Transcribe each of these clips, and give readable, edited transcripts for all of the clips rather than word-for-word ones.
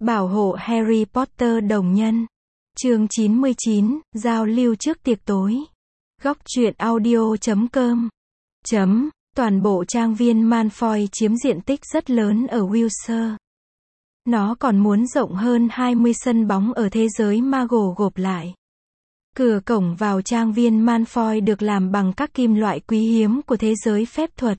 Bảo hộ Harry Potter đồng nhân. Chương 99, giao lưu trước tiệc tối. Góc truyện audio.com. Toàn bộ trang viên Malfoy chiếm diện tích rất lớn ở Wiltshire. Nó còn muốn rộng hơn 20 sân bóng ở thế giới Muggle gộp lại. Cửa cổng vào trang viên Malfoy được làm bằng các kim loại quý hiếm của thế giới phép thuật.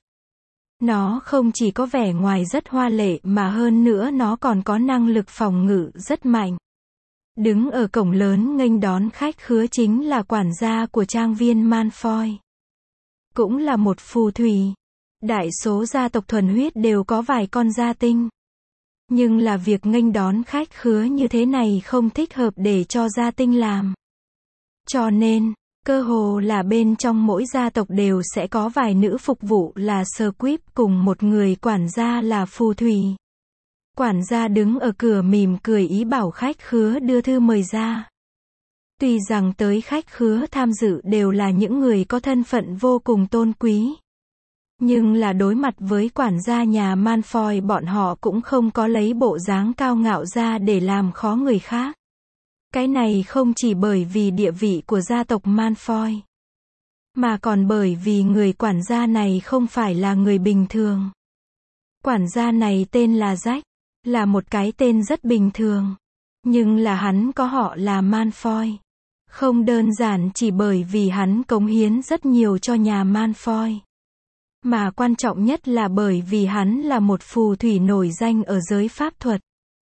Nó không chỉ có vẻ ngoài rất hoa lệ mà hơn nữa nó còn có năng lực phòng ngự rất mạnh. Đứng ở cổng lớn nghênh đón khách khứa chính là quản gia của trang viên Malfoy. Cũng là một phù thủy. Đại số gia tộc thuần huyết đều có vài con gia tinh. Nhưng là việc nghênh đón khách khứa như thế này không thích hợp để cho gia tinh làm. Cho nên, cơ hồ là bên trong mỗi gia tộc đều sẽ có vài nữ phục vụ là Squib cùng một người quản gia là phù thủy. Quản gia đứng ở cửa mỉm cười ý bảo khách khứa đưa thư mời ra. Tuy rằng tới khách khứa tham dự đều là những người có thân phận vô cùng tôn quý. Nhưng là đối mặt với quản gia nhà Malfoy bọn họ cũng không có lấy bộ dáng cao ngạo ra để làm khó người khác. Cái này không chỉ bởi vì địa vị của gia tộc Malfoy, mà còn bởi vì người quản gia này không phải là người bình thường. Quản gia này tên là Jack, là một cái tên rất bình thường. Nhưng là hắn có họ là Malfoy. Không đơn giản chỉ bởi vì hắn cống hiến rất nhiều cho nhà Malfoy. Mà quan trọng nhất là bởi vì hắn là một phù thủy nổi danh ở giới pháp thuật.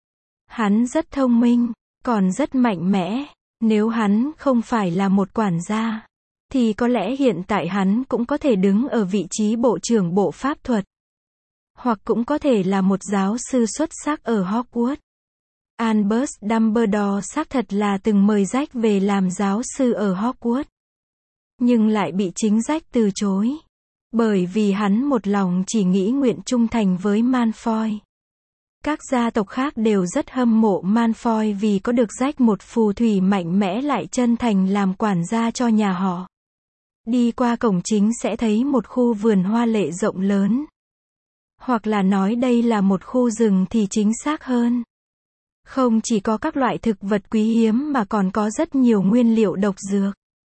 Hắn rất thông minh, còn rất mạnh mẽ. Nếu hắn không phải là một quản gia, thì có lẽ hiện tại hắn cũng có thể đứng ở vị trí bộ trưởng bộ pháp thuật. Hoặc cũng có thể là một giáo sư xuất sắc ở Hogwarts. Albus Dumbledore xác thật là từng mời Jack về làm giáo sư ở Hogwarts. Nhưng lại bị chính Jack từ chối. Bởi vì hắn một lòng chỉ nghĩ nguyện trung thành với Malfoy. Các gia tộc khác đều rất hâm mộ Malfoy vì có được Jack một phù thủy mạnh mẽ lại chân thành làm quản gia cho nhà họ. Đi qua cổng chính sẽ thấy một khu vườn hoa lệ rộng lớn. Hoặc là nói đây là một khu rừng thì chính xác hơn. Không chỉ có các loại thực vật quý hiếm mà còn có rất nhiều nguyên liệu độc dược.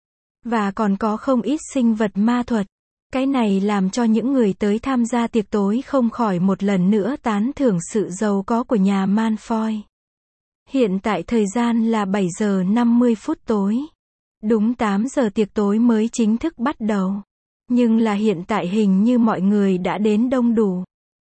Và còn có không ít sinh vật ma thuật. Cái này làm cho những người tới tham gia tiệc tối không khỏi một lần nữa tán thưởng sự giàu có của nhà Malfoy. Hiện tại thời gian là 7 giờ 50 phút tối. Đúng 8 giờ tiệc tối mới chính thức bắt đầu. Nhưng là hiện tại hình như mọi người đã đến đông đủ.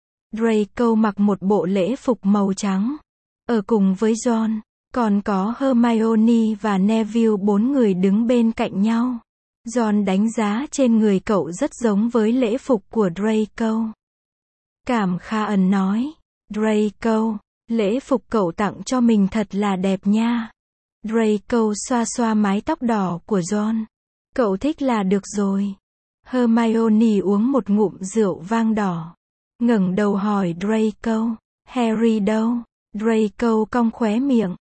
Draco mặc một bộ lễ phục màu trắng. Ở cùng với John, còn có Hermione và Neville, 4 người đứng bên cạnh nhau. John đánh giá trên người cậu rất giống với lễ phục của Draco. Cảm Khan nói, Draco, lễ phục cậu tặng cho mình thật là đẹp nha. Draco xoa xoa mái tóc đỏ của John. Cậu thích là được rồi. Hermione uống một ngụm rượu vang đỏ. Ngẩng đầu hỏi Draco, Harry đâu? Draco cong khóe miệng,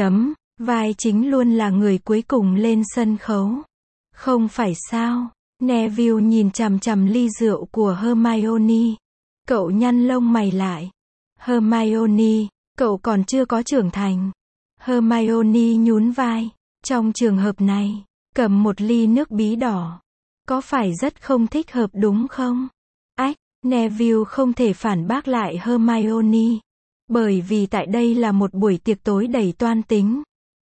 vai chính luôn là người cuối cùng lên sân khấu. Không phải sao? Neville nhìn chằm chằm ly rượu của Hermione. Cậu nhăn lông mày lại. Hermione, cậu còn chưa có trưởng thành. Hermione nhún vai. Trong trường hợp này, cầm một ly nước bí đỏ. Có phải rất không thích hợp đúng không? Neville không thể phản bác lại Hermione. Bởi vì tại đây là một buổi tiệc tối đầy toan tính.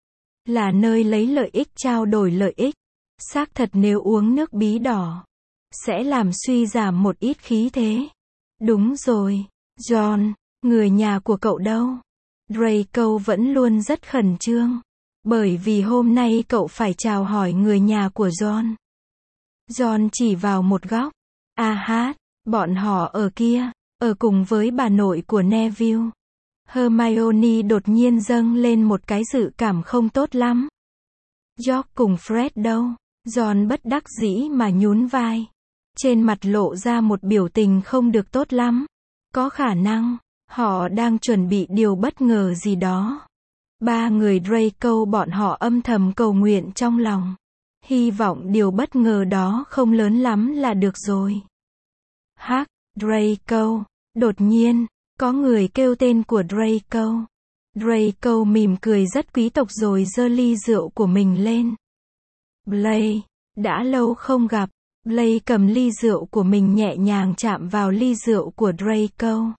Là nơi lấy lợi ích trao đổi lợi ích. Xác thật nếu uống nước bí đỏ, sẽ làm suy giảm một ít khí thế. Đúng rồi. John, người nhà của cậu đâu? Draco vẫn luôn rất khẩn trương. Bởi vì hôm nay cậu phải chào hỏi người nhà của John. John chỉ vào một góc. Bọn họ ở kia, ở cùng với bà nội của Neville. Hermione đột nhiên dâng lên một cái dự cảm không tốt lắm. George cùng Fred đâu? John bất đắc dĩ mà nhún vai. Trên mặt lộ ra một biểu tình không được tốt lắm. Có khả năng, họ đang chuẩn bị điều bất ngờ gì đó. 3 người Draco bọn họ âm thầm cầu nguyện trong lòng. Hy vọng điều bất ngờ đó không lớn lắm là được rồi. Draco. Đột nhiên, có người kêu tên của Draco. Draco mỉm cười rất quý tộc rồi giơ ly rượu của mình lên. Blake, đã lâu không gặp. Blake cầm ly rượu của mình nhẹ nhàng chạm vào ly rượu của Draco.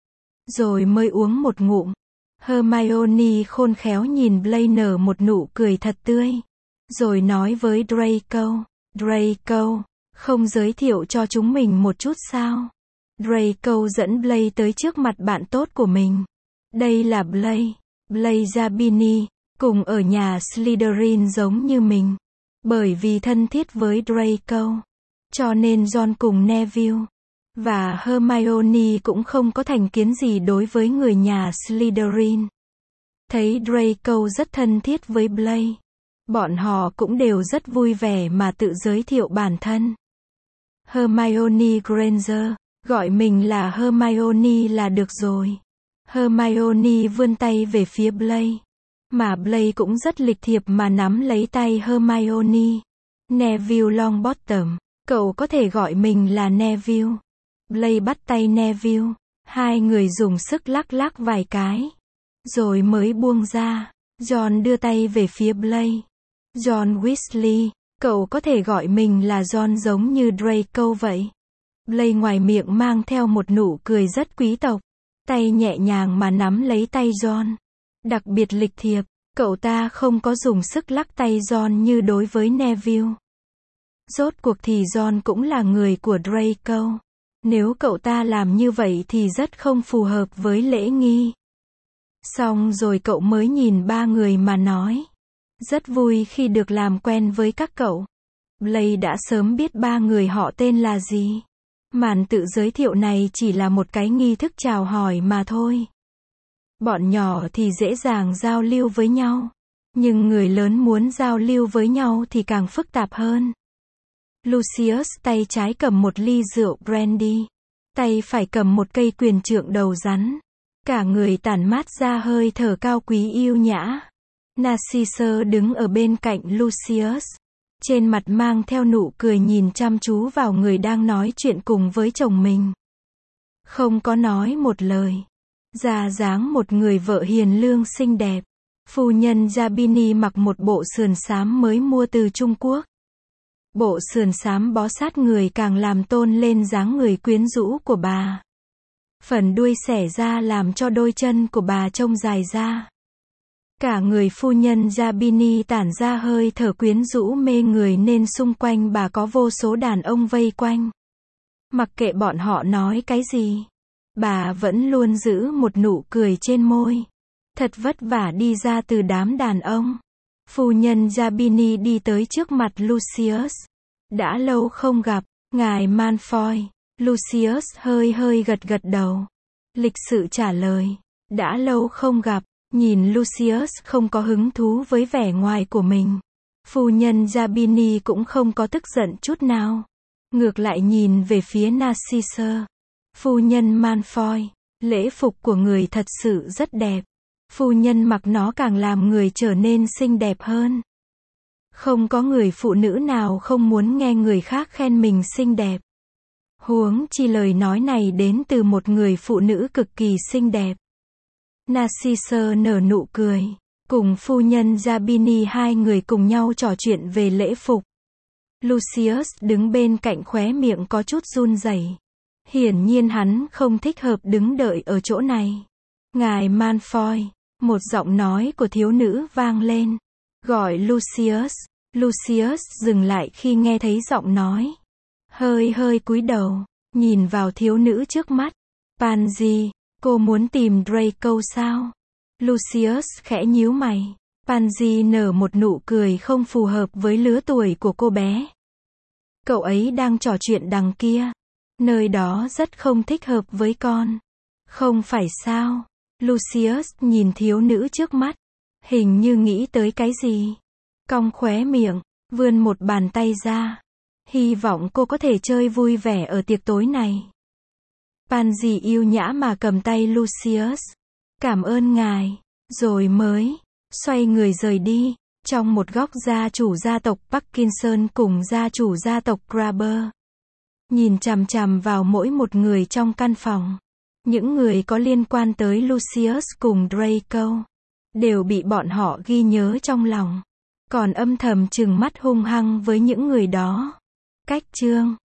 Rồi mới uống một ngụm. Hermione khôn khéo nhìn Blake nở một nụ cười thật tươi. Rồi nói với Draco, Draco, không giới thiệu cho chúng mình một chút sao? Draco dẫn Blake tới trước mặt bạn tốt của mình. Đây là Blake, Blake Zabini, cùng ở nhà Slytherin giống như mình. Bởi vì thân thiết với Draco, cho nên Ron cùng Neville và Hermione cũng không có thành kiến gì đối với người nhà Slytherin. Thấy Draco rất thân thiết với Blake, bọn họ cũng đều rất vui vẻ mà tự giới thiệu bản thân. Hermione Granger, gọi mình là Hermione là được rồi. Hermione vươn tay về phía Blake, mà Blake cũng rất lịch thiệp mà nắm lấy tay Hermione. Neville Longbottom, cậu có thể gọi mình là Neville. Blake bắt tay Neville, hai người dùng sức lắc lắc vài cái, rồi mới buông ra. John đưa tay về phía Blake. John Weasley, cậu có thể gọi mình là John giống như Draco vậy. Blake ngoài miệng mang theo một nụ cười rất quý tộc, tay nhẹ nhàng mà nắm lấy tay John. Đặc biệt lịch thiệp, cậu ta không có dùng sức lắc tay John như đối với Neville. Rốt cuộc thì John cũng là người của Draco. Nếu cậu ta làm như vậy thì rất không phù hợp với lễ nghi. Xong rồi cậu mới nhìn ba người mà nói. Rất vui khi được làm quen với các cậu. Blake đã sớm biết ba người họ tên là gì. Màn tự giới thiệu này chỉ là một cái nghi thức chào hỏi mà thôi. Bọn nhỏ thì dễ dàng giao lưu với nhau. Nhưng người lớn muốn giao lưu với nhau thì càng phức tạp hơn. Lucius tay trái cầm một ly rượu brandy. Tay phải cầm một cây quyền trượng đầu rắn. Cả người tản mát ra hơi thở cao quý yêu nhã. Narcissa đứng ở bên cạnh Lucius. Trên mặt mang theo nụ cười nhìn chăm chú vào người đang nói chuyện cùng với chồng mình. Không có nói một lời. Ra dáng một người vợ hiền lương xinh đẹp. Phu nhân Zabini mặc một bộ sườn xám mới mua từ Trung Quốc. Bộ sườn xám bó sát người càng làm tôn lên dáng người quyến rũ của bà. Phần đuôi xẻ ra làm cho đôi chân của bà trông dài ra. Cả người phu nhân Zabini tản ra hơi thở quyến rũ mê người nên xung quanh bà có vô số đàn ông vây quanh. Mặc kệ bọn họ nói cái gì, bà vẫn luôn giữ một nụ cười trên môi. Thật vất vả đi ra từ đám đàn ông. Phu nhân Zabini đi tới trước mặt Lucius. Đã lâu không gặp, ngài Malfoy. Lucius hơi gật gật đầu. Lịch sự trả lời. Đã lâu không gặp. Nhìn Lucius không có hứng thú với vẻ ngoài của mình. Phu nhân Zabini cũng không có tức giận chút nào. Ngược lại nhìn về phía Narcissa. Phu nhân Malfoy, lễ phục của người thật sự rất đẹp. Phu nhân mặc nó càng làm người trở nên xinh đẹp hơn. Không có người phụ nữ nào không muốn nghe người khác khen mình xinh đẹp. Huống chi lời nói này đến từ một người phụ nữ cực kỳ xinh đẹp. Narcissa nở nụ cười. Cùng phu nhân Zabini hai người cùng nhau trò chuyện về lễ phục. Lucius đứng bên cạnh khóe miệng có chút run rẩy. Hiển nhiên hắn không thích hợp đứng đợi ở chỗ này. Ngài Malfoy, một giọng nói của thiếu nữ vang lên. Gọi Lucius. Lucius dừng lại khi nghe thấy giọng nói. Hơi cúi đầu, nhìn vào thiếu nữ trước mắt. Pansy, cô muốn tìm Draco sao? Lucius khẽ nhíu mày. Pansy nở một nụ cười không phù hợp với lứa tuổi của cô bé. Cậu ấy đang trò chuyện đằng kia. Nơi đó rất không thích hợp với con. Không phải sao? Lucius nhìn thiếu nữ trước mắt. Hình như nghĩ tới cái gì. Cong khóe miệng, vươn một bàn tay ra. Hy vọng cô có thể chơi vui vẻ ở tiệc tối này. Pansy yêu nhã mà cầm tay Lucius. Cảm ơn ngài. Rồi mới xoay người rời đi. Trong một góc gia chủ gia tộc Parkinson cùng gia chủ gia tộc Grabber. Nhìn chằm chằm vào mỗi một người trong căn phòng. Những người có liên quan tới Lucius cùng Draco. đều bị bọn họ ghi nhớ trong lòng, còn âm thầm trừng mắt hung hăng với những người đó. Cách chương